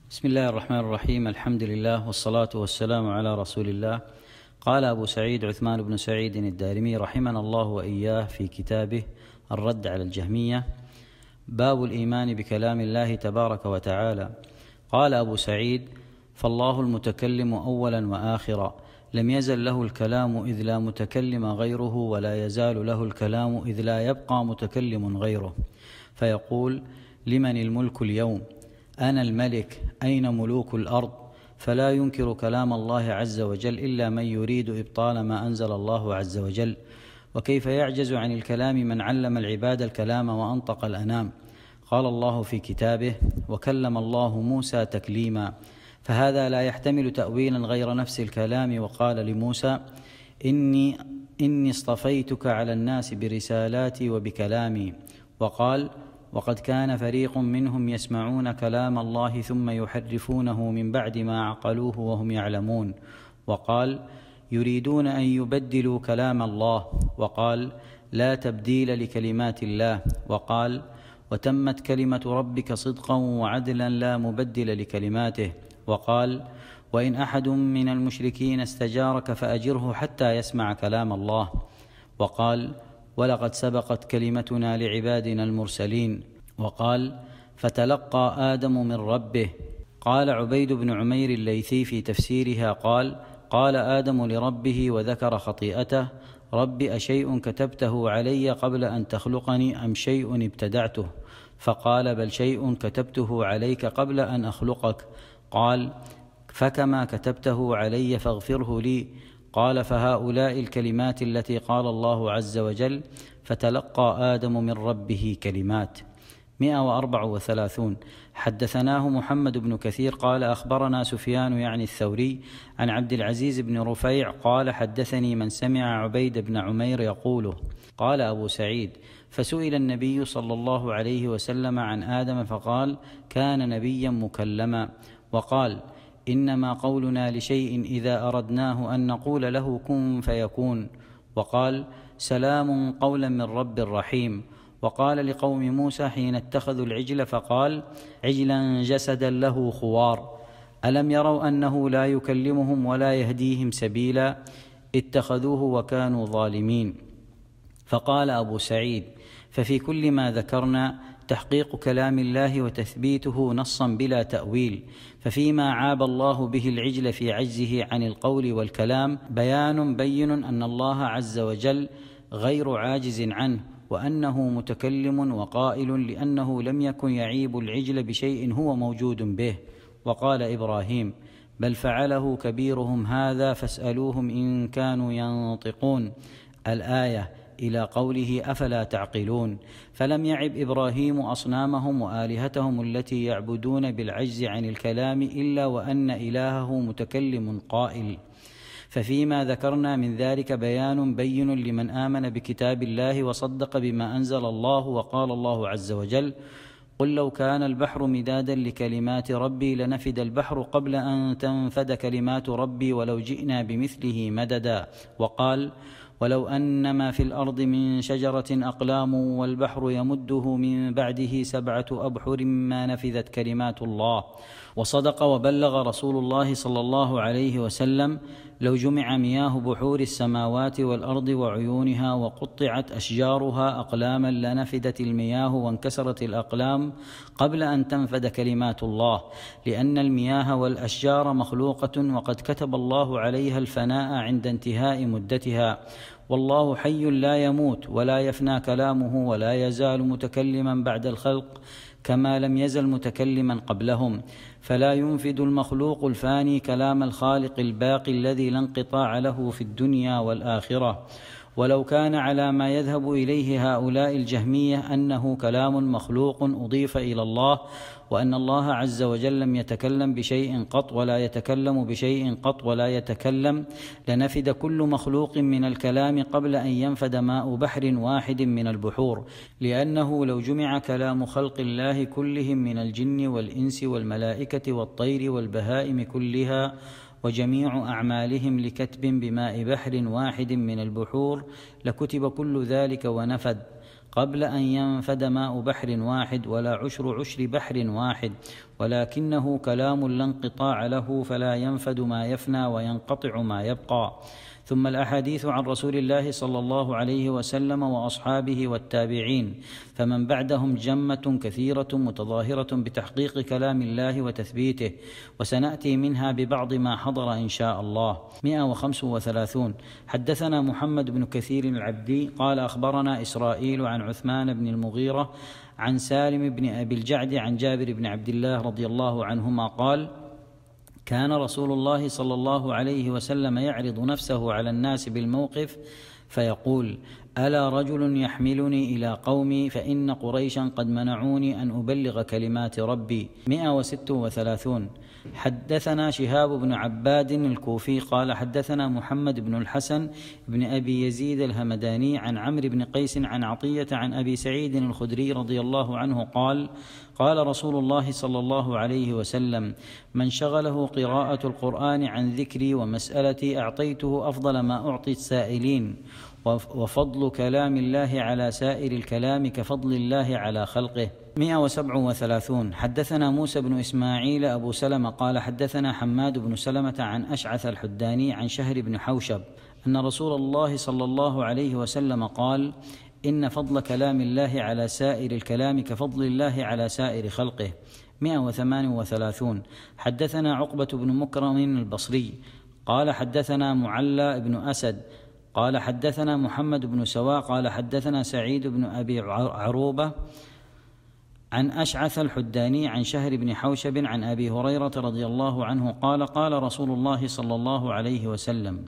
بسم الله الرحمن الرحيم. الحمد لله والصلاة والسلام على رسول الله. قال أبو سعيد عثمان بن سعيد الدارمي رحمنا الله وإياه في كتابه الرد على الجهمية: باب الإيمان بكلام الله تبارك وتعالى. قال أبو سعيد: فالله المتكلم أولا وآخرا، لم يزل له الكلام إذ لا متكلم غيره، ولا يزال له الكلام إذ لا يبقى متكلم غيره، فيقول: لمن الملك اليوم؟ أنا الملك، أين ملوك الأرض؟ فلا ينكر كلام الله عز وجل إلا من يريد إبطال ما أنزل الله عز وجل. وكيف يعجز عن الكلام من علم العباد الكلام وأنطق الأنام؟ قال الله في كتابه: وكلم الله موسى تكليما، فهذا لا يحتمل تأويلا غير نفس الكلام. وقال لموسى: إني اصطفيتك على الناس برسالاتي وبكلامي. وقال: وقد كان فريق منهم يسمعون كلام الله ثم يحرفونه من بعد ما عقلوه وهم يعلمون. وقال: يريدون أن يبدلوا كلام الله. وقال: لا تبديل لكلمات الله. وقال: وتمت كلمة ربك صدقا وعدلا لا مبدل لكلماته. وقال: وإن أحد من المشركين استجارك فأجره حتى يسمع كلام الله. وقال: ولقد سبقت كلمتنا لعبادنا المرسلين. وقال: فتلقى آدم من ربه. قال عبيد بن عمير الليثي في تفسيرها: قال آدم لربه وذكر خطيئته: رب أشيء كتبته علي قبل أن تخلقني أم شيء ابتدعته؟ فقال: بل شيء كتبته عليك قبل أن أخلقك. قال: فكما كتبته علي فاغفره لي. قال: فهؤلاء الكلمات التي قال الله عز وجل: فتلقى آدم من ربه كلمات. 134. حدثناه محمد بن كثير قال: أخبرنا سفيان يعني الثوري عن عبد العزيز بن رفيع قال: حدثني من سمع عبيد بن عمير يقوله. قال أبو سعيد: فسئل النبي صلى الله عليه وسلم عن آدم فقال: كان نبيا مكلما. وقال: إنما قولنا لشيء إذا أردناه أن نقول له كن فيكون. وقال: سلام قولا من رب رحيم. وقال لقوم موسى حين اتخذوا العجل فقال: عجلا جسدا له خوار، ألم يروا أنه لا يكلمهم ولا يهديهم سبيلا، اتخذوه وكانوا ظالمين. فقال أبو سعيد: ففي كل ما ذكرنا تحقيق كلام الله وتثبيته نصا بلا تأويل، ففيما عاب الله به العجل في عجزه عن القول والكلام بيان بين أن الله عز وجل غير عاجز عنه، وأنه متكلم وقائل، لأنه لم يكن يعيب العجل بشيء هو موجود به. وقال إبراهيم: بل فعله كبيرهم هذا فاسألوهم إن كانوا ينطقون، الآية إلى قوله: أفلا تعقلون. فلم يعب إبراهيم أصنامهم وآلهتهم التي يعبدون بالعجز عن الكلام إلا وأن إلهه متكلم قائل. ففيما ذكرنا من ذلك بيان بين لمن آمن بكتاب الله وصدق بما أنزل الله. وقال الله عز وجل: قل لو كان البحر مدادا لكلمات ربي لنفد البحر قبل أن تنفد كلمات ربي ولو جئنا بمثله مددا. وقال: ولو أن ما في الأرض من شجرة أقلام والبحر يمده من بعده 7 أبحر ما نفذت كلمات الله. وصدق وبلغ رسول الله صلى الله عليه وسلم: لو جمع مياه بحور السماوات والأرض وعيونها وقطعت أشجارها أقلاما لنفدت المياه وانكسرت الأقلام قبل أن تنفد كلمات الله، لأن المياه والأشجار مخلوقة وقد كتب الله عليها الفناء عند انتهاء مدتها، والله حي لا يموت ولا يفنى كلامه ولا يزال متكلما بعد الخلق كما لم يزل متكلما قبلهم، فلا ينفد المخلوق الفاني كلام الخالق الباقي الذي لا انقطاع له في الدنيا والآخرة. ولو كان على ما يذهب إليه هؤلاء الجهمية أنه كلام مخلوق أضيف إلى الله، وأن الله عز وجل لم يتكلم بشيء قط ولا يتكلم بشيء قط ولا يتكلم، لنفد كل مخلوق من الكلام قبل أن ينفد ماء بحر واحد من البحور، لأنه لو جمع كلام خلق الله كلهم من الجن والإنس والملائكة والطير والبهائم كلها وجميع أعمالهم لكتب بماء بحر واحد من البحور لكتب كل ذلك ونفد. قبل أن ينفد ماء بحر واحد ولا عشر عشر بحر واحد، ولكنه كلام لا انقطاع له، فلا ينفد ما يفنى وينقطع ما يبقى. ثم الأحاديث عن رسول الله صلى الله عليه وسلم وأصحابه والتابعين، فمن بعدهم جمة كثيرة متظاهرة بتحقيق كلام الله وتثبيته، وسنأتي منها ببعض ما حضر إن شاء الله. 135. حدثنا محمد بن كثير العبدي قال أخبرنا إسرائيل عن عثمان بن المغيرة عن سالم بن أبي الجعد عن جابر بن عبد الله رضي الله عنهما قال: كان رسول الله صلى الله عليه وسلم يعرض نفسه على الناس بالموقف فيقول: ألا رجل يحملني إلى قومي فإن قريشا قد منعوني أن أبلغ كلمات ربي. 136. حدثنا شهاب بن عباد الكوفي قال حدثنا محمد بن الحسن بن أبي يزيد الهمداني عن عمرو بن قيس عن عطية عن أبي سعيد الخدري رضي الله عنه قال: قال رسول الله صلى الله عليه وسلم: من شغله قراءة القرآن عن ذكري ومسألتي أعطيته أفضل ما أعطي السائلين، وفضل كلام الله على سائر الكلام كفضل الله على خلقه. 137. حدثنا موسى بن إسماعيل أبو سلمة قال حدثنا حماد بن سلمة عن أشعث الحداني عن شهر بن حوشب أن رسول الله صلى الله عليه وسلم قال: إن فضل كلام الله على سائر الكلام كفضل الله على سائر خلقه. 138. حدثنا عقبة بن مكرم البصري قال حدثنا معلى بن أسد قال حدثنا محمد بن سواء قال حدثنا سعيد بن أبي عروبة عن أشعث الحداني عن شهر بن حوشب عن أبي هريرة رضي الله عنه قال: قال رسول الله صلى الله عليه وسلم.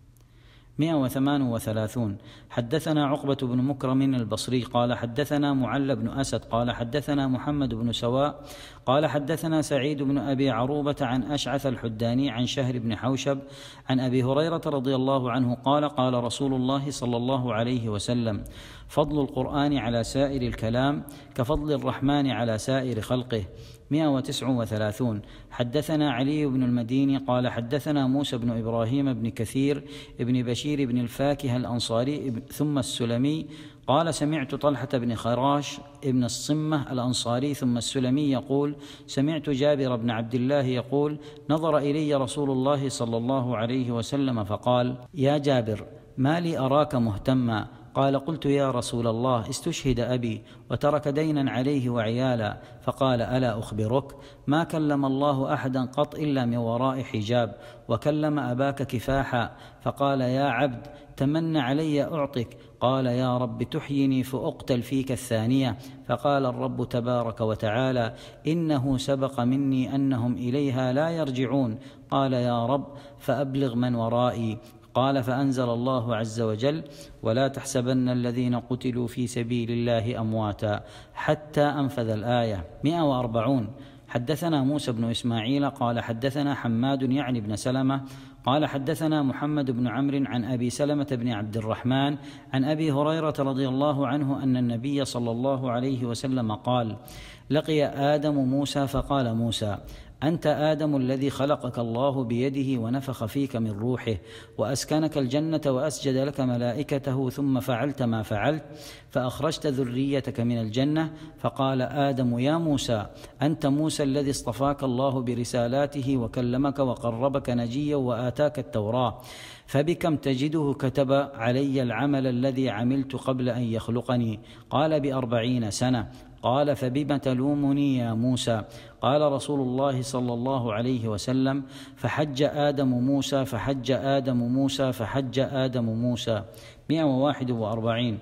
138. حدثنا عقبة بن مكرم البصري قال حدثنا معلى بن أسد قال حدثنا محمد بن سواء قال حدثنا سعيد بن أبي عروبة عن أشعث الحداني عن شهر بن حوشب عن أبي هريرة رضي الله عنه قال: قال رسول الله صلى الله عليه وسلم: فضل القرآن على سائر الكلام كفضل الرحمن على سائر خلقه. 139. حدثنا علي بن المديني قال حدثنا موسى بن إبراهيم بن كثير بن بشير بن الفاكهة الأنصاري ثم السلمي قال: سمعت طلحة بن خراش ابن الصمة الأنصاري ثم السلمي يقول: سمعت جابر بن عبد الله يقول: نظر إلي رسول الله صلى الله عليه وسلم فقال: يا جابر، ما لي أراك مهتما؟ قال: قلت: يا رسول الله، استشهد أبي وترك دينا عليه وعيالا. فقال: ألا أخبرك؟ ما كلم الله أحدا قط إلا من وراء حجاب، وكلم أباك كفاحا. فقال: يا عبد، تمن علي أعطك. قال: يا رب تحيني فأقتل فيك الثانية. فقال الرب تبارك وتعالى: إنه سبق مني أنهم إليها لا يرجعون. قال: يا رب فأبلغ من ورائي. قال: فأنزل الله عز وجل: ولا تحسبن الذين قتلوا في سبيل الله أمواتا، حتى أنفذ الآية. 140. حدثنا موسى بن إسماعيل قال حدثنا حماد يعني بن سلمة قال حدثنا محمد بن عمرو عن أبي سلمة بن عبد الرحمن عن أبي هريرة رضي الله عنه أن النبي صلى الله عليه وسلم قال: لقي آدم موسى فقال موسى: أنت آدم الذي خلقك الله بيده ونفخ فيك من روحه وأسكنك الجنة وأسجد لك ملائكته، ثم فعلت ما فعلت فأخرجت ذريتك من الجنة. فقال آدم: يا موسى، أنت موسى الذي اصطفاك الله برسالاته وكلمك وقربك نجيا وآتاك التوراة، فبكم تجده كتب علي العمل الذي عملت قبل أن يخلقني؟ قال: ب40 سنة. قال: فبم تلومني يا موسى؟ قال رسول الله صلى الله عليه وسلم: فحج آدم موسى فحج آدم موسى فحج آدم موسى. 141.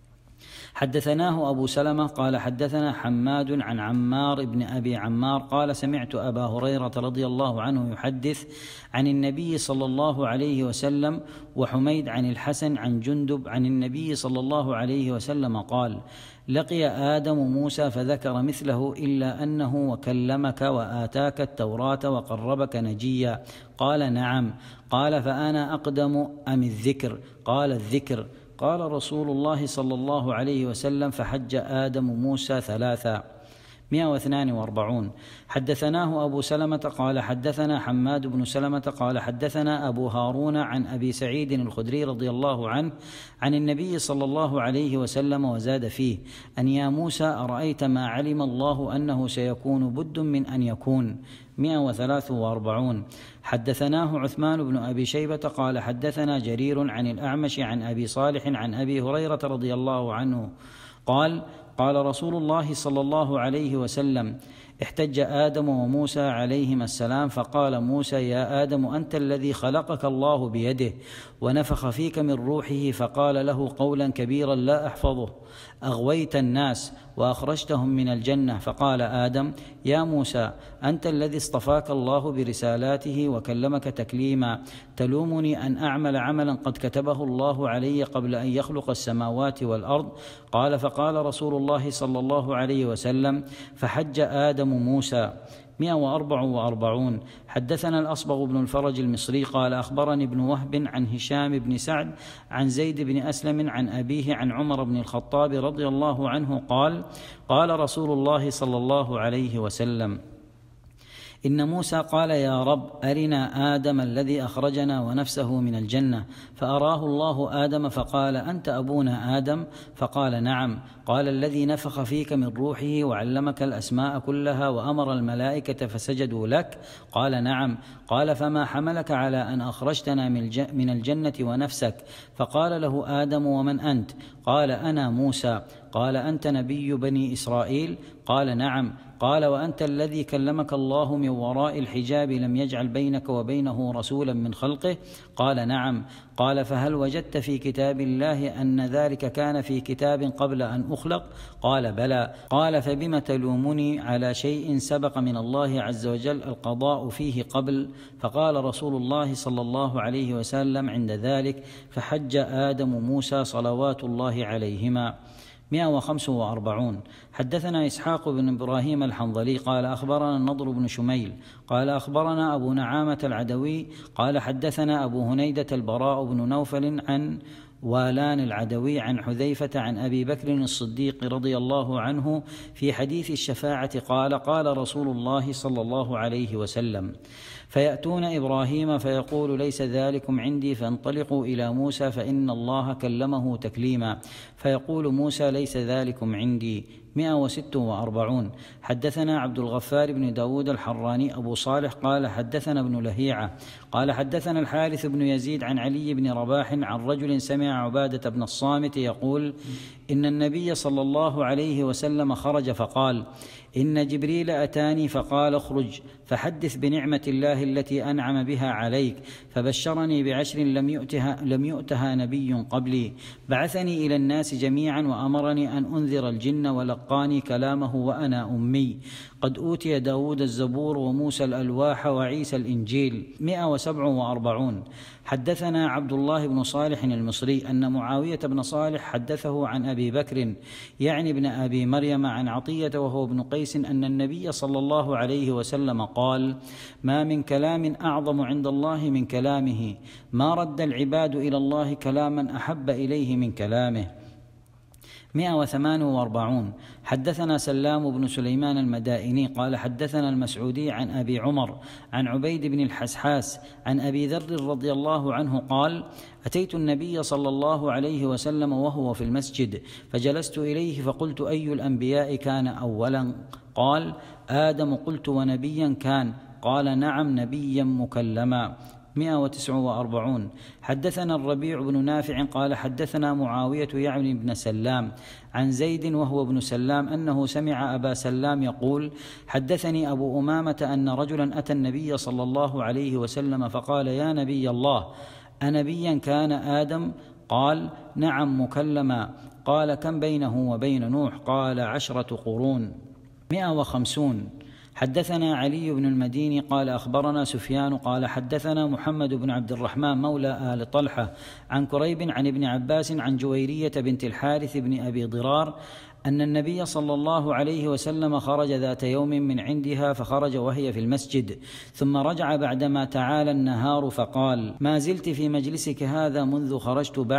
حدثناه أبو سلمة قال حدثنا حماد عن عمار بن أبي عمار قال: سمعت أبا هريرة رضي الله عنه يحدث عن النبي صلى الله عليه وسلم، وحميد عن الحسن عن جندب عن النبي صلى الله عليه وسلم قال: لقي آدم موسى فذكر مثله إلا أنه وكلمك وآتاك التوراة وقربك نجيا. قال: نعم. قال: فأنا أقدم أم الذكر؟ قال: الذكر. قال رسول الله صلى الله عليه وسلم: فحج آدم موسى 3. 142. حدثناه أبو سلمة قال حدثنا حماد بن سلمة قال حدثنا أبو هارون عن أبي سعيد الخدري رضي الله عنه عن النبي صلى الله عليه وسلم وزاد فيه: أن يا موسى أرأيت ما علم الله أنه سيكون بد من أن يكون. 143. حدثناه عثمان بن أبي شيبة قال حدثنا جرير عن الأعمش عن أبي صالح عن أبي هريرة رضي الله عنه قال: قال رسول الله صلى الله عليه وسلم: احتج آدم وموسى عليهما السلام، فقال موسى: يا آدم أنت الذي خلقك الله بيده ونفخ فيك من روحه، فقال له قولا كبيرا لا أحفظه: أغويت الناس وأخرجتهم من الجنة. فقال آدم: يا موسى أنت الذي اصطفاك الله برسالاته وكلمك تكليما، تلومني أن أعمل عملا قد كتبه الله علي قبل أن يخلق السماوات والأرض؟ قال: فقال رسول الله صلى الله عليه وسلم: فحج آدم موسى. 144. حدثنا الأصبغ بن الفرج المصري قال أخبرني ابن وهب عن هشام بن سعد عن زيد بن أسلم عن أبيه عن عمر بن الخطاب رضي الله عنه قال: قال رسول الله صلى الله عليه وسلم: إن موسى قال: يا رب أرنا آدم الذي أخرجنا ونفسه من الجنة، فأراه الله آدم فقال: أنت أبونا آدم؟ فقال: نعم. قال: الذي نفخ فيك من روحه وعلمك الأسماء كلها وأمر الملائكة فسجدوا لك؟ قال: نعم. قال: فما حملك على أن أخرجتنا من الجنة ونفسك؟ فقال له آدم: ومن أنت؟ قال: أنا موسى. قال: أنت نبي بني إسرائيل؟ قال: نعم. قال: وأنت الذي كلمك الله من وراء الحجاب لم يجعل بينك وبينه رسولا من خلقه؟ قال: نعم. قال: فهل وجدت في كتاب الله أن ذلك كان في كتاب قبل أن أخلق؟ قال: بلى. قال: فبم تلومني على شيء سبق من الله عز وجل القضاء فيه قبل؟ فقال رسول الله صلى الله عليه وسلم عند ذلك: فحج آدم موسى صلوات الله عليهما. 145. حدثنا إسحاق بن إبراهيم الحنظلي قال أخبرنا النضر بن شميل قال أخبرنا أبو نعامة العدوي قال حدثنا أبو هنيدة البراء بن نوفل عن والان العدوي عن حذيفة عن أبي بكر الصديق رضي الله عنه في حديث الشفاعة قال: قال رسول الله صلى الله عليه وسلم: فيأتون إبراهيم فيقول: ليس ذلكم عندي، فانطلقوا إلى موسى فإن الله كلمه تكليما، فيقول موسى: ليس ذلكم عندي. 146. حدثنا عبد الغفار بن داود الحراني أبو صالح قال حدثنا ابن لهيعة قال حدثنا الحارث بن يزيد عن علي بن رباح عن رجل سمع عبادة بن الصامت يقول: إن النبي صلى الله عليه وسلم خرج فقال: إن جبريل أتاني فقال: اخرج فحدث بنعمة الله التي أنعم بها عليك، فبشرني بعشر لم يؤتها نبي قبلي، بعثني إلى الناس جميعا وأمرني أن أنذر الجن، ولقاني كلامه وأنا أمي، قد أوتي داود الزبور وموسى الألواح وعيسى الإنجيل. 147. حدثنا عبد الله بن صالح المصري أن معاوية بن صالح حدثه عن أبي بكر يعني ابن أبي مريم عن عطية وهو ابن قيس أن النبي صلى الله عليه وسلم قال: ما من كلام أعظم عند الله من كلامه، ما رد العباد إلى الله كلاما أحب إليه من كلامه. 148. حدثنا سلام بن سليمان المدائني قال حدثنا المسعودي عن أبي عمر عن عبيد بن الحسحاس عن أبي ذر رضي الله عنه قال: أتيت النبي صلى الله عليه وسلم وهو في المسجد، فجلست إليه فقلت: أي الأنبياء كان أولا؟ قال: آدم. قلت: ونبيا كان؟ قال: نعم، نبيا مكلما. 149. حدثنا الربيع بن نافع قال حدثنا معاوية يعني بن سلام عن زيد وهو ابن سلام أنه سمع أبا سلام يقول: حدثني أبو أمامة أن رجلا أتى النبي صلى الله عليه وسلم فقال: يا نبي الله، أنبيا كان آدم؟ قال: نعم، مكلما. قال: كم بينه وبين نوح؟ قال: 10 قرون. 150. حدثنا علي بن المديني قال أخبرنا سفيان قال حدثنا محمد بن عبد الرحمن مولى آل طلحة عن كريب عن ابن عباس عن جويرية بنت الحارث بن أبي ضرار أن النبي صلى الله عليه وسلم خرج ذات يوم من عندها، فخرج وهي في المسجد، ثم رجع بعدما تعالى النهار فقال: ما زلت في مجلسك هذا منذ خرجت بعد؟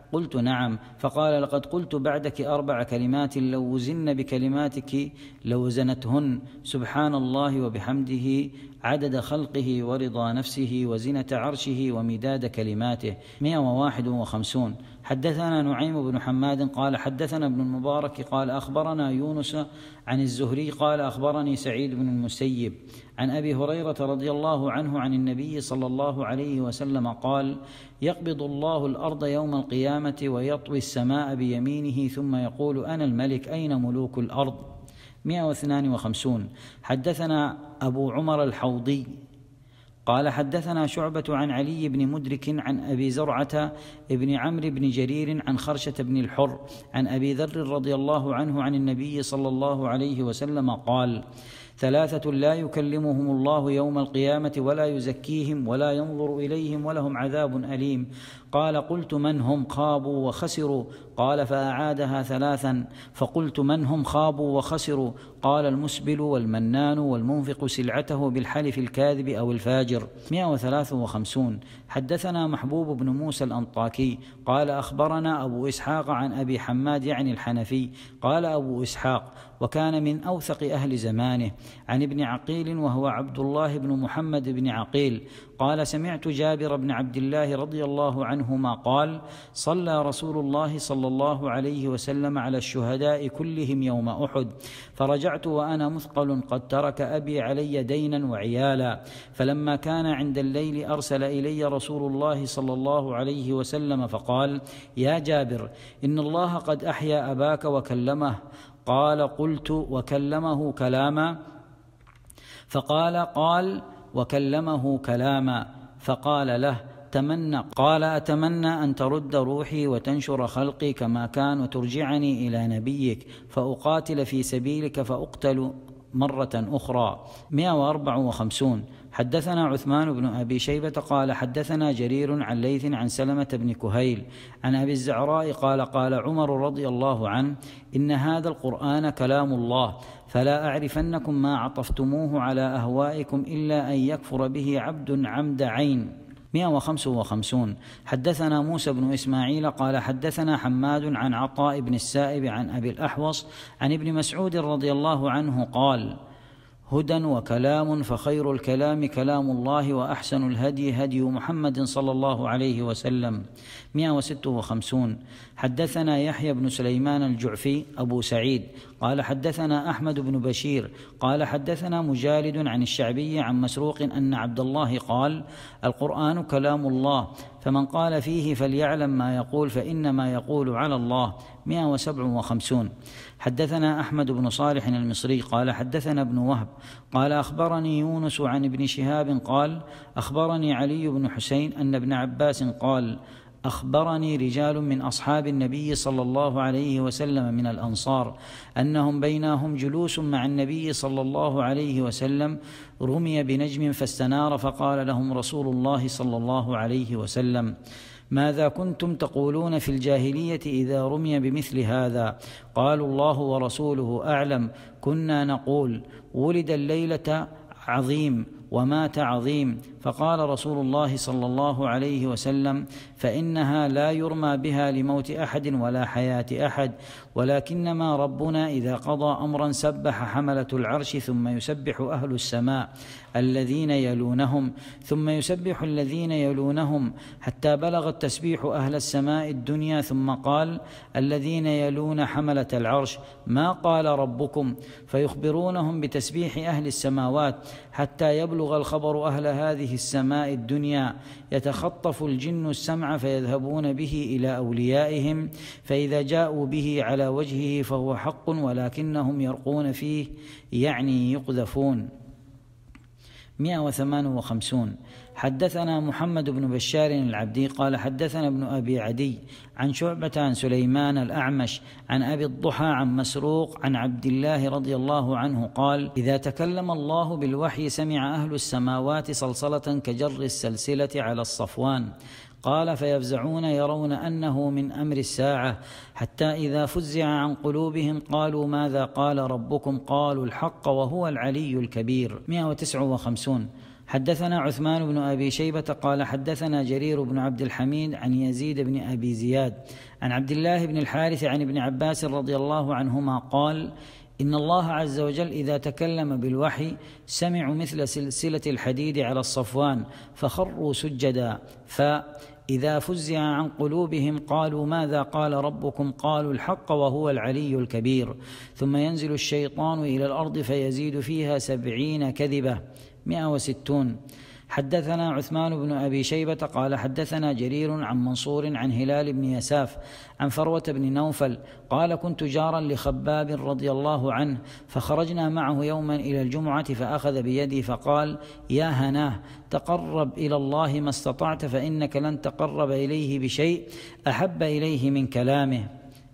قلت نعم. فقال لقد قلت بعدك 4 كلمات لو وزن بكلماتك لوزنتهن: سبحان الله وبحمده عدد خلقه ورضا نفسه وزنة عرشه ومداد كلماته. 151. حدثنا نعيم بن حماد قال حدثنا ابن المبارك قال أخبرنا يونس عن الزهري قال أخبرني سعيد بن المسيب عن أبي هريرة رضي الله عنه عن النبي صلى الله عليه وسلم قال: يقبض الله الأرض يوم القيامة ويطوي السماء بيمينه ثم يقول: أنا الملك أين ملوك الأرض؟ 152. حدثنا أبو عمر الحوضي قال حدثنا شعبة عن علي بن مدرك عن أبي زرعة بن عمرو بن جرير عن خرشة بن الحر عن أبي ذر رضي الله عنه عن النبي صلى الله عليه وسلم قال: 3 لا يكلمهم الله يوم القيامة ولا يزكيهم ولا ينظر إليهم ولهم عذاب أليم. قال: قلت من هم؟ خابوا وخسروا. قال: فأعادها 3. فقلت من هم خابوا وخسروا؟ قال: المسبل والمنان والمنفق سلعته بالحلف الكاذب أو الفاجر. 153. حدثنا محبوب بن موسى الأنطاكي قال أخبرنا أبو إسحاق عن أبي حماد يعني الحنفي قال أبو إسحاق: وكان من أوثق أهل زمانه، عن ابن عقيل وهو عبد الله بن محمد بن عقيل قال: سمعت جابر بن عبد الله رضي الله عنهما قال: صلى رسول الله صلى الله عليه وسلم على الشهداء كلهم يوم أحد، فرجعت وأنا مثقل قد ترك أبي علي دينا وعيالا، فلما كان عند الليل أرسل إلي رسول الله صلى الله عليه وسلم فقال: يا جابر، إن الله قد أحيا أباك وكلمه. قال: قلت: وكلمه كلاما؟ قال: وكلمه كلاما. فقال له: تمنى. قال: أتمنى أن ترد روحي وتنشر خلقي كما كان وترجعني إلى نبيك فأقاتل في سبيلك فأقتل مرة أخرى. 154. حدثنا عثمان بن أبي شيبة قال حدثنا جرير عن ليث عن سلمة بن كهيل عن أبي الزعراء قال: قال عمر رضي الله عنه: إن هذا القرآن كلام الله، فلا أعرفنكم ما عطفتموه على أهوائكم إلا أن يكفر به عبد عمد عين. 155. حدثنا موسى بن إسماعيل قال حدثنا حماد عن عطاء بن السائب عن أبي الأحوص عن ابن مسعود رضي الله عنه قال: هدى وكلام، فخير الكلام كلام الله، وأحسن الهدي هدي محمد صلى الله عليه وسلم. 156. حدثنا يحيى بن سليمان الجعفي أبو سعيد قال حدثنا أحمد بن بشير قال حدثنا مجالد عن الشعبي عن مسروق أن عبد الله قال: القرآن كلام الله، فمن قال فيه فليعلم ما يقول فإنما يقول على الله. 157. حدثنا أحمد بن صالح المصري قال حدثنا ابن وهب قال أخبرني يونس عن ابن شهاب قال: أخبرني علي بن حسين أن ابن عباس قال: أخبرني رجال من أصحاب النبي صلى الله عليه وسلم من الأنصار أنهم بينهم جلوس مع النبي صلى الله عليه وسلم رمي بنجم فاستنار، فقال لهم رسول الله صلى الله عليه وسلم: ماذا كنتم تقولون في الجاهلية إذا رمي بمثل هذا؟ قالوا: الله ورسوله أعلم. كنا نقول: ولد الليلة عظيم ومات عظيم. فقال رسول الله صلى الله عليه وسلم: فإنها لا يرمى بها لموت أحد ولا حياة أحد، ولكنما ربنا إذا قضى أمرا سبح حملة العرش ثم يسبح أهل السماء الذين يلونهم ثم يسبح الذين يلونهم حتى بلغ التسبيح أهل السماء الدنيا، ثم قال: الذين يلون حملة العرش ما قال ربكم؟ فيخبرونهم بتسبيح أهل السماوات حتى يبلغ الخبر أهل هذه السماء الدنيا، يتخطف الجن السمع فيذهبون به إلى أوليائهم، فإذا جاءوا به على وجهه فهو حق ولكنهم يرقون فيه، يعني يقذفون. 158. حدثنا محمد بن بشار العبدي قال حدثنا ابن أبي عدي عن شعبة عن سليمان الأعمش عن أبي الضحى عن مسروق عن عبد الله رضي الله عنه قال: إذا تكلم الله بالوحي سمع أهل السماوات صلصلة كجر السلسلة على الصفوان. قال: فيفزعون يرون أنه من أمر الساعة، حتى إذا فزع عن قلوبهم قالوا: ماذا قال ربكم؟ قالوا: الحق وهو العلي الكبير. 159. حدثنا عثمان بن أبي شيبة قال حدثنا جرير بن عبد الحميد عن يزيد بن أبي زياد عن عبد الله بن الحارث عن ابن عباس رضي الله عنهما قال: إن الله عز وجل إذا تكلم بالوحي سمعوا مثل سلسلة الحديد على الصفوان فخروا سجدا، فإذا فزع عن قلوبهم قالوا: ماذا قال ربكم؟ قالوا: الحق وهو العلي الكبير. ثم ينزل الشيطان إلى الأرض فيزيد فيها 70 كذبة. 160. حدثنا عثمان بن أبي شيبة قال حدثنا جرير عن منصور عن هلال بن يساف عن فروة بن نوفل قال: كنت جارا لخباب رضي الله عنه، فخرجنا معه يوما إلى الجمعة فأخذ بيدي فقال: يا هناه، تقرب إلى الله ما استطعت، فإنك لن تقرب إليه بشيء أحب إليه من كلامه.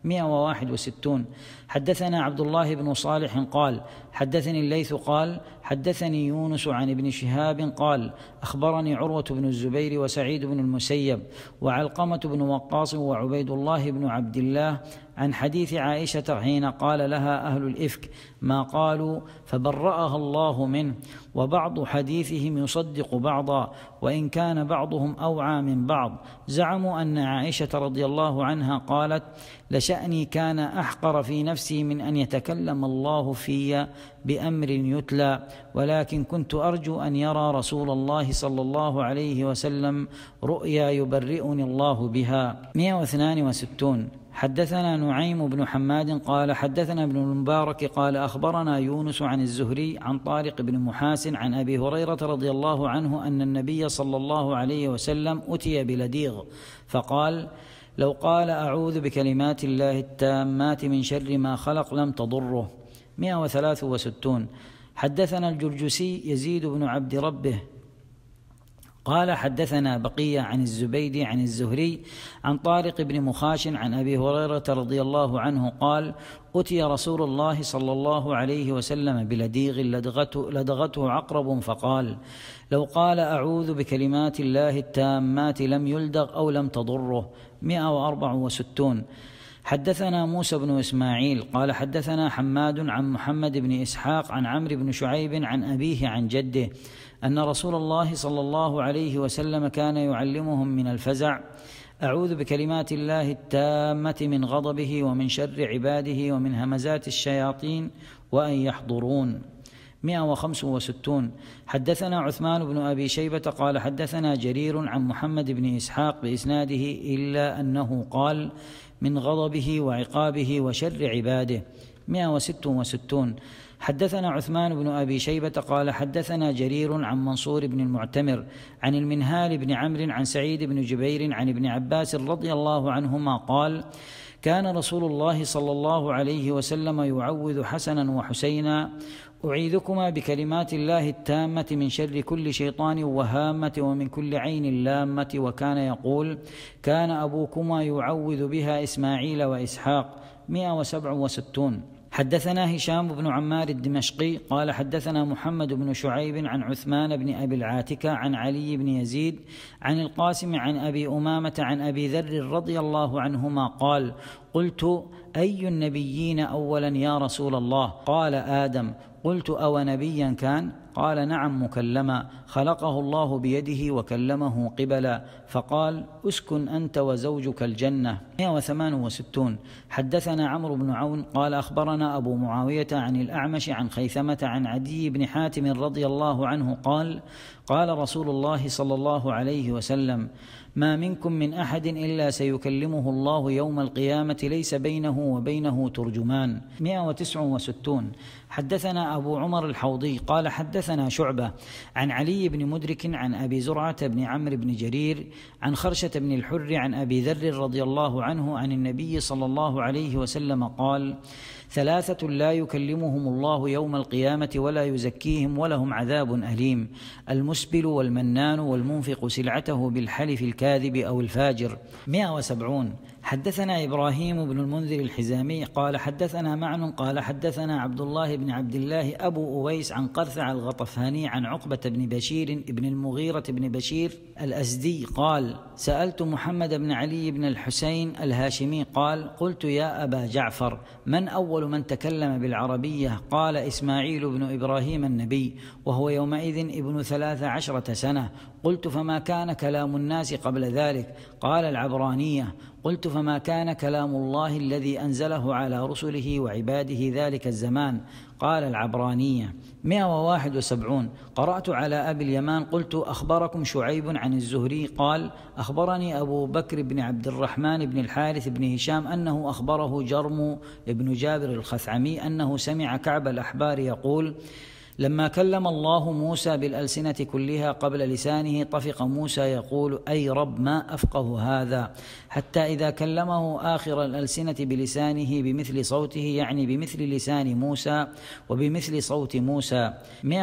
161. حدثنا عبد الله بن صالح قال حدثني الليث قال حدثني يونس عن ابن شهاب قال: أخبرني عروة بن الزبير وسعيد بن المسيب وعلقمة بن وقاص وعبيد الله بن عبد الله عن حديث عائشة حين قال لها أهل الإفك ما قالوا فبرأها الله منه، وبعض حديثهم يصدق بعضا، وإن كان بعضهم أوعى من بعض. زعموا أن عائشة رضي الله عنها قالت: لشأني كان أحقر في نفسي من أن يتكلم الله في بأمر يتلى، ولكن كنت أرجو أن يرى رسول الله صلى الله عليه وسلم رؤيا يبرئني الله بها. 162. حدثنا نعيم بن حماد قال حدثنا ابن المبارك قال أخبرنا يونس عن الزهري عن طارق بن محاسن عن أبي هريرة رضي الله عنه أن النبي صلى الله عليه وسلم أتي بلديغ فقال: لو قال أعوذ بكلمات الله التامات من شر ما خلق لم تضره. 163. حدثنا الجرجسي يزيد بن عبد ربه قال حدثنا بقية عن الزبيدي عن الزهري عن طارق بن مخاش عن أبي هريرة رضي الله عنه قال: أتي رسول الله صلى الله عليه وسلم بلديغ لدغته عقرب فقال: لو قال أعوذ بكلمات الله التامات لم يلدغ أو لم تضره. 164. حدثنا موسى بن إسماعيل قال حدثنا حماد عن محمد بن إسحاق عن عمرو بن شعيب عن أبيه عن جده أن رسول الله صلى الله عليه وسلم كان يعلمهم من الفزع: أعوذ بكلمات الله التامة من غضبه ومن شر عباده ومن همزات الشياطين وأن يحضرون. 165. حدثنا عثمان بن أبي شيبة قال حدثنا جرير عن محمد بن إسحاق بإسناده إلا أنه قال: من غضبه وعقابه وشر عباده. 166. حدثنا عثمان بن أبي شيبة قال حدثنا جرير عن منصور بن المعتمر عن المنهال بن عمرو عن سعيد بن جبير عن ابن عباس رضي الله عنهما قال: كان رسول الله صلى الله عليه وسلم يعوذ حسنا وحسينا: أعيذكما بكلمات الله التامة من شر كل شيطان وهامة ومن كل عين لامة. وكان يقول: كان أبوكما يعوذ بها إسماعيل وإسحاق. 167. حدثنا هشام بن عمار الدمشقي قال حدثنا محمد بن شعيب عن عثمان بن أبي العاتكة عن علي بن يزيد عن القاسم عن أبي أمامة عن أبي ذر رضي الله عنهما قال: قلت: أي النبيين أولا يا رسول الله؟ قال: آدم. قلت: أو نبيا كان؟ قال: نعم مكلما، خلقه الله بيده وكلمه قبلا، فقال: اسكن أنت وزوجك الجنة. 168. حدثنا عمرو بن عون قال أخبرنا أبو معاوية عن الأعمش عن خيثمة عن عدي بن حاتم رضي الله عنه قال: قال رسول الله صلى الله عليه وسلم: ما منكم من أحد إلا سيكلمه الله يوم القيامة ليس بينه وبينه ترجمان. 169. حدثنا أبو عمر الحوضي قال حدثنا شعبة عن علي بن مدرك عن أبي زرعة بن عمرو بن جرير عن خرشة بن الحر عن أبي ذر رضي الله عنه عن النبي صلى الله عليه وسلم قال: 3 لا يكلمهم الله يوم القيامة ولا يزكيهم ولهم عذاب أليم: المسبل والمنان والمنفق سلعته بالحلف الكاذب الكاذب أو الفاجر. 170. حدثنا إبراهيم بن المنذر الحزامي قال حدثنا معن قال حدثنا عبد الله بن عبد الله أبو أويس عن قرثع الغطفاني عن عقبة بن بشير بن المغيرة بن بشير الأزدي قال سألت محمد بن علي بن الحسين الهاشمي قال قلت يا أبا جعفر من أول من تكلم بالعربية؟ قال إسماعيل بن إبراهيم النبي وهو يومئذ ابن 13 سنة. قلت فما كان كلام الناس قبل ذلك؟ قال العبرانية. قلت فما كان كلام الله الذي أنزله على رسله وعباده ذلك الزمان؟ قال العبرانية. 171. قرأت على أبي اليمان قلت أخبركم شعيب عن الزهري قال أخبرني أبو بكر بن عبد الرحمن بن الحارث بن هشام أنه أخبره جرم بن جابر الخثعمي أنه سمع كعب الأحبار يقول لما كلم الله موسى بالألسنة كلها قبل لسانه طفق موسى يقول أي رب ما أفقه هذا، حتى إذا كلمه آخر الألسنة بلسانه بمثل صوته يعني بمثل لسان موسى وبمثل صوت موسى.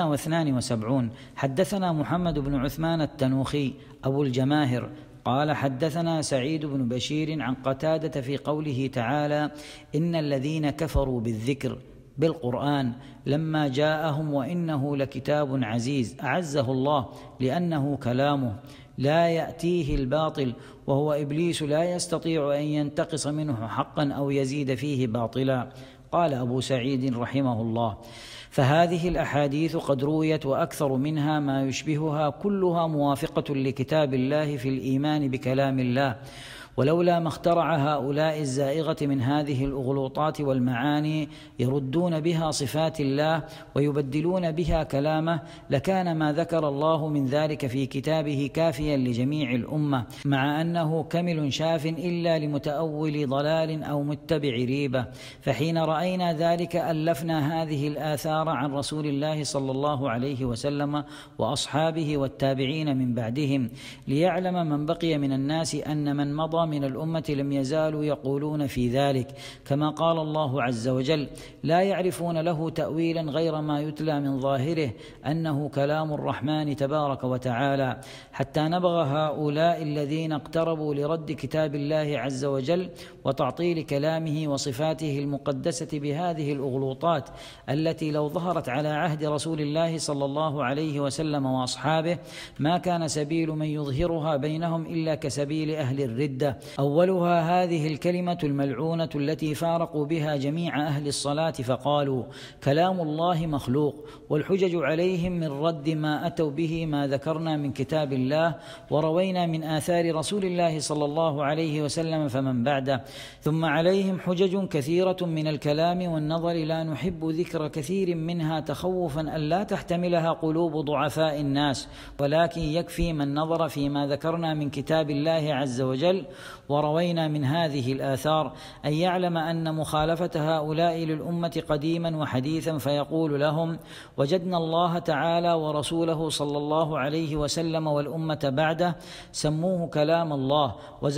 172. حدثنا محمد بن عثمان التنوخي أبو الجماهر قال حدثنا سعيد بن بشير عن قتادة في قوله تعالى إن الذين كفروا بالذكر بالقرآن لما جاءهم وإنه لكتاب عزيز أعزه الله لأنه كلامه لا يأتيه الباطل وهو إبليس لا يستطيع أن ينتقص منه حقا أو يزيد فيه باطلا. قال أبو سعيد رحمه الله فهذه الأحاديث قد رويت وأكثر منها ما يشبهها كلها موافقة لكتاب الله في الإيمان بكلام الله، ولولا ما اخترع هؤلاء الزائغة من هذه الأغلوطات والمعاني يردون بها صفات الله ويبدلون بها كلامه لكان ما ذكر الله من ذلك في كتابه كافيا لجميع الأمة، مع أنه كمل شاف إلا لمتأول ضلال أو متبع ريبة. فحين رأينا ذلك ألفنا هذه الآثار عن رسول الله صلى الله عليه وسلم وأصحابه والتابعين من بعدهم، ليعلم من بقي من الناس أن من مضى من الأمة لم يزالوا يقولون في ذلك، كما قال الله عز وجل لا يعرفون له تأويلا غير ما يتلى من ظاهره أنه كلام الرحمن تبارك وتعالى، حتى نبغ هؤلاء الذين اقتربوا لرد كتاب الله عز وجل وتعطيل كلامه وصفاته المقدسة بهذه الأغلوطات التي لو ظهرت على عهد رسول الله صلى الله عليه وسلم وأصحابه ما كان سبيل من يظهرها بينهم إلا كسبيل أهل الردة. أولها هذه الكلمة الملعونة التي فارقوا بها جميع أهل الصلاة فقالوا كلام الله مخلوق، والحجج عليهم من رد ما أتوا به ما ذكرنا من كتاب الله وروينا من آثار رسول الله صلى الله عليه وسلم فمن بعده. ثم عليهم حجج كثيرة من الكلام والنظر لا نحب ذكر كثير منها تخوفا أن لا تحتملها قلوب ضعفاء الناس، ولكن يكفي من نظر فيما ذكرنا من كتاب الله عز وجل وروينا من هذه الآثار أن يعلم أن مخالفة هؤلاء للأمة قديما وحديثا فيقول لهم وجدنا الله تعالى ورسوله صلى الله عليه وسلم والأمة بعده سموه كلام الله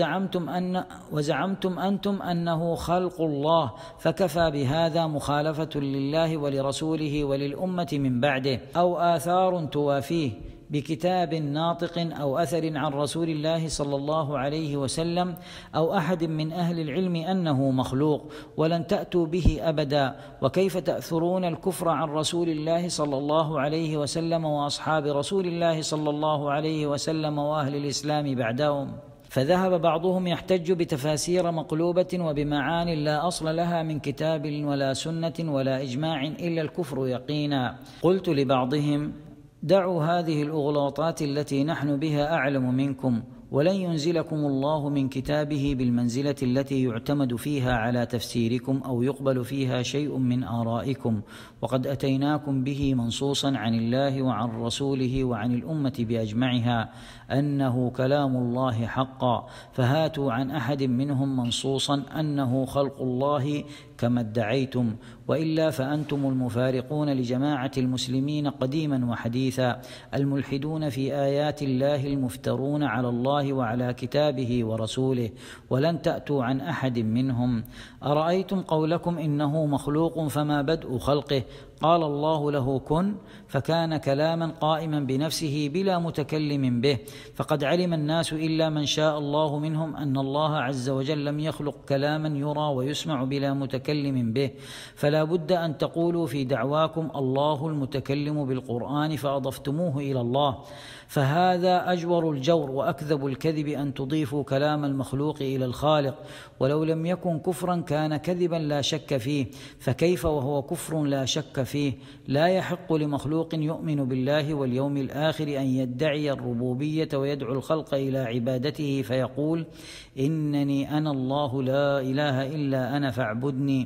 وزعمتم أنتم أنه خلق الله، فكفى بهذا مخالفة لله ولرسوله وللأمة من بعده، أو آثار توافيه بكتاب ناطق أو أثر عن رسول الله صلى الله عليه وسلم أو أحد من أهل العلم أنه مخلوق، ولن تأتوا به أبدا. وكيف تأثرون الكفر عن رسول الله صلى الله عليه وسلم وأصحاب رسول الله صلى الله عليه وسلم وأهل الإسلام بعدهم؟ فذهب بعضهم يحتج بتفاسير مقلوبة وبمعان لا أصل لها من كتاب ولا سنة ولا إجماع إلا الكفر يقينا. قلت لبعضهم دعوا هذه الأغلاطات التي نحن بها أعلم منكم، ولن ينزلكم الله من كتابه بالمنزلة التي يعتمد فيها على تفسيركم أو يقبل فيها شيء من آرائكم، وقد أتيناكم به منصوصا عن الله وعن رسوله وعن الأمة بأجمعها أنه كلام الله حقا، فهاتوا عن أحد منهم منصوصا أنه خلق الله كما ادعيتم، وإلا فأنتم المفارقون لجماعة المسلمين قديما وحديثا، الملحدون في آيات الله المفترون على الله وعلى كتابه ورسوله، ولن تأتوا عن أحد منهم. أرأيتم قولكم إنه مخلوق فما بدء خلقه؟ قال الله له كن فكان كلاما قائما بنفسه بلا متكلم به. فقد علم الناس إلا من شاء الله منهم أن الله عز وجل لم يخلق كلاما يرى ويسمع بلا متكلم به، فلا بد أن تقولوا في دعواكم الله المتكلم بالقرآن فأضفتموه إلى الله، فهذا أجور الجور وأكذب الكذب أن تضيفوا كلام المخلوق إلى الخالق، ولو لم يكن كفرا كان كذبا لا شك فيه، فكيف وهو كفر لا شك فيه؟ لا يحق لمخلوق يؤمن بالله واليوم الآخر أن يدعي الربوبية ويدعو الخلق إلى عبادته فيقول إنني أنا الله لا إله إلا أنا فاعبدني،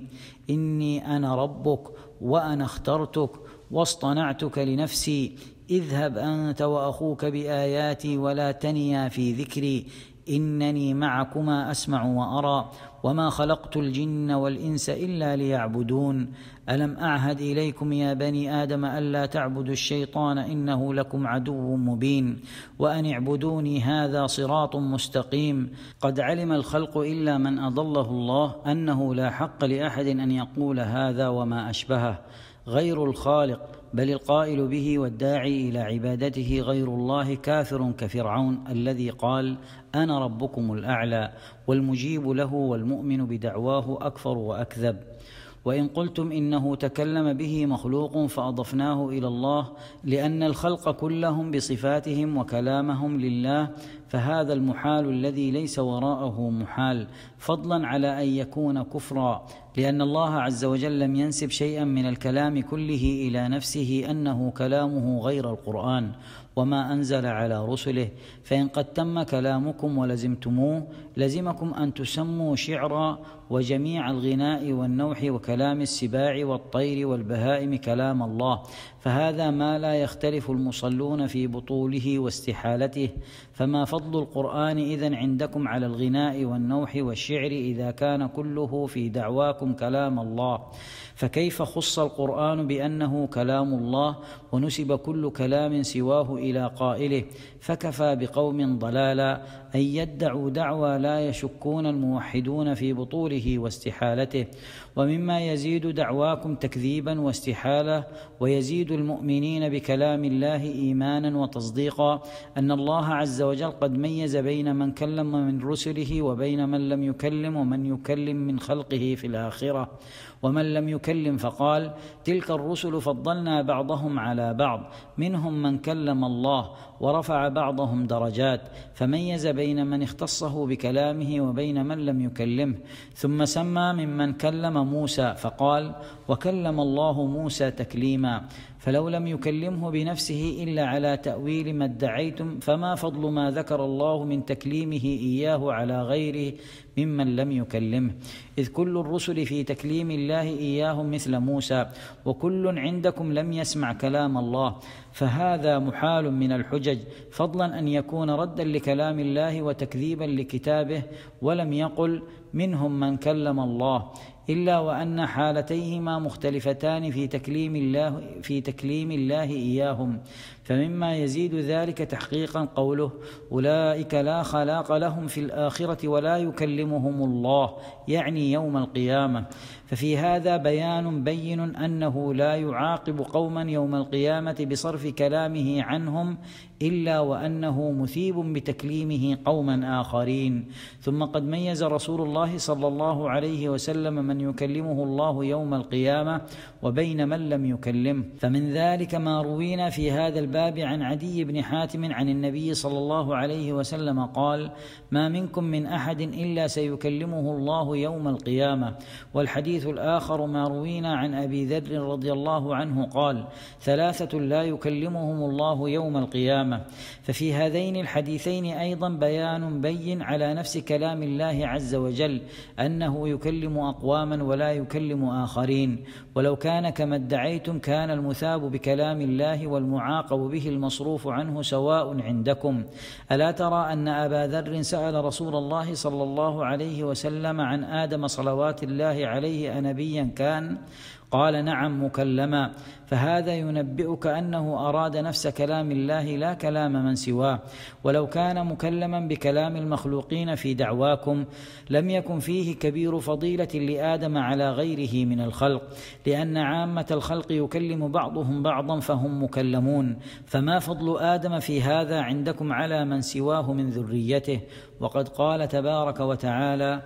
إني أنا ربك وأنا اخترتك واصطنعتك لنفسي، اذهب أنت وأخوك بآياتي ولا تنيا في ذكري، إنني معكما أسمع وأرى، وما خلقت الجن والإنس إلا ليعبدون، ألم أعهد إليكم يا بني آدم ألا تعبدوا الشيطان إنه لكم عدو مبين، وأن اعبدوني هذا صراط مستقيم. قد علم الخلق إلا من أضله الله أنه لا حق لأحد أن يقول هذا وما أشبهه غير الخالق، بل القائل به والداعي إلى عبادته غير الله كافر كفرعون الذي قال أنا ربكم الأعلى، والمجيب له والمؤمن بدعواه أكفر وأكذب. وإن قلتم إنه تكلم به مخلوق فأضفناه إلى الله لأن الخلق كلهم بصفاتهم وكلامهم لله، فهذا المحال الذي ليس وراءه محال، فضلا على أن يكون كفرا، لأن الله عز وجل لم ينسب شيئا من الكلام كله إلى نفسه أنه كلامه غير القرآن وما أنزل على رسله، فإن قد تم كلامكم ولزمتموه لزمكم أن تسموا شعرا وجميع الغناء والنوح وكلام السباع والطير والبهائم كلام الله، فهذا ما لا يختلف المصلون في بطوله واستحالته، فما فضل القرآن إذن عندكم على الغناء والنوح والشعر إذا كان كله في دعواكم كلام الله؟ فكيف خص القرآن بأنه كلام الله ونسب كل كلام سواه إلى قائله؟ فكفى بقوم ضلالا أن يدعوا دعوى لا يشكون الموحدون في بطوله واستحالته. ومما يزيد دعواكم تكذيبا واستحالة ويزيد المؤمنين بكلام الله إيمانا وتصديقا أن الله عز وجل قد ميز بين من كلم من رسله وبين من لم يكلم، ومن يكلم من خلقه في الآخرة ومن لم يكلم، فقال تلك الرسل فضلنا بعضهم على بعض، منهم من كلم الله ورفع بعضهم درجات، فميز بين من اختصه بكلامه وبين من لم يكلمه. ثم سمى ممن كلم موسى فقال وكلم الله موسى تكليما، فلو لم يكلمه بنفسه إلا على تأويل ما ادعيتم فما فضل ما ذكر الله من تكليمه إياه على غيره ممن لم يكلمه، إذ كل الرسل في تكليم الله إياهم مثل موسى، وكل عندكم لم يسمع كلام الله، فهذا محال من الحجج، فضلا أن يكون ردا لكلام الله وتكذيبا لكتابه. ولم يقل منهم من كلم الله، إلا وأن حالتيهما مختلفتان في تكليم الله إياهم. فمما يزيد ذلك تحقيقا قوله أولئك لا خلاق لهم في الآخرة ولا يكلمهم الله، يعني يوم القيامة. ففي هذا بيان بين أنه لا يعاقب قوما يوم القيامة بصرف كلامه عنهم، إلا وأنه مثيب بتكليمه قوما آخرين. ثم قد ميز رسول الله صلى الله عليه وسلم من يكلمه الله يوم القيامة وبين من لم يكلمه، فمن ذلك ما روينا في هذا الباب عن عدي بن حاتم عن النبي صلى الله عليه وسلم قال ما منكم من أحد إلا سيكلمه الله يوم القيامة. والحديث الآخر ما روينا عن أبي ذر رضي الله عنه قال ثلاثة لا يكلمهم الله يوم القيامة. ففي هذين الحديثين أيضا بيان بين على نفس كلام الله عز وجل أنه يكلم أقواما ولا يكلم آخرين، ولو كان كما ادعيتم كان المثاب بكلام الله والمعاقب به المصروف عنه سواء عندكم. ألا ترى أن أبا ذر سأل رسول الله صلى الله عليه وسلم عن آدم صلوات الله عليه أنبيا كان؟ قال نعم مكلما، فهذا ينبئك أنه أراد نفس كلام الله لا كلام من سواه. ولو كان مكلما بكلام المخلوقين في دعواكم لم يكن فيه كبير فضيلة لآدم على غيره من الخلق، لأن عامة الخلق يكلم بعضهم بعضا فهم مكلمون، فما فضل آدم في هذا عندكم على من سواه من ذريته؟ وقد قال تبارك وتعالى: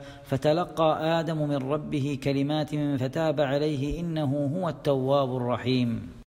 فتلقى آدم من ربه كلمات فتاب عليه إنه هو التواب الرحيم.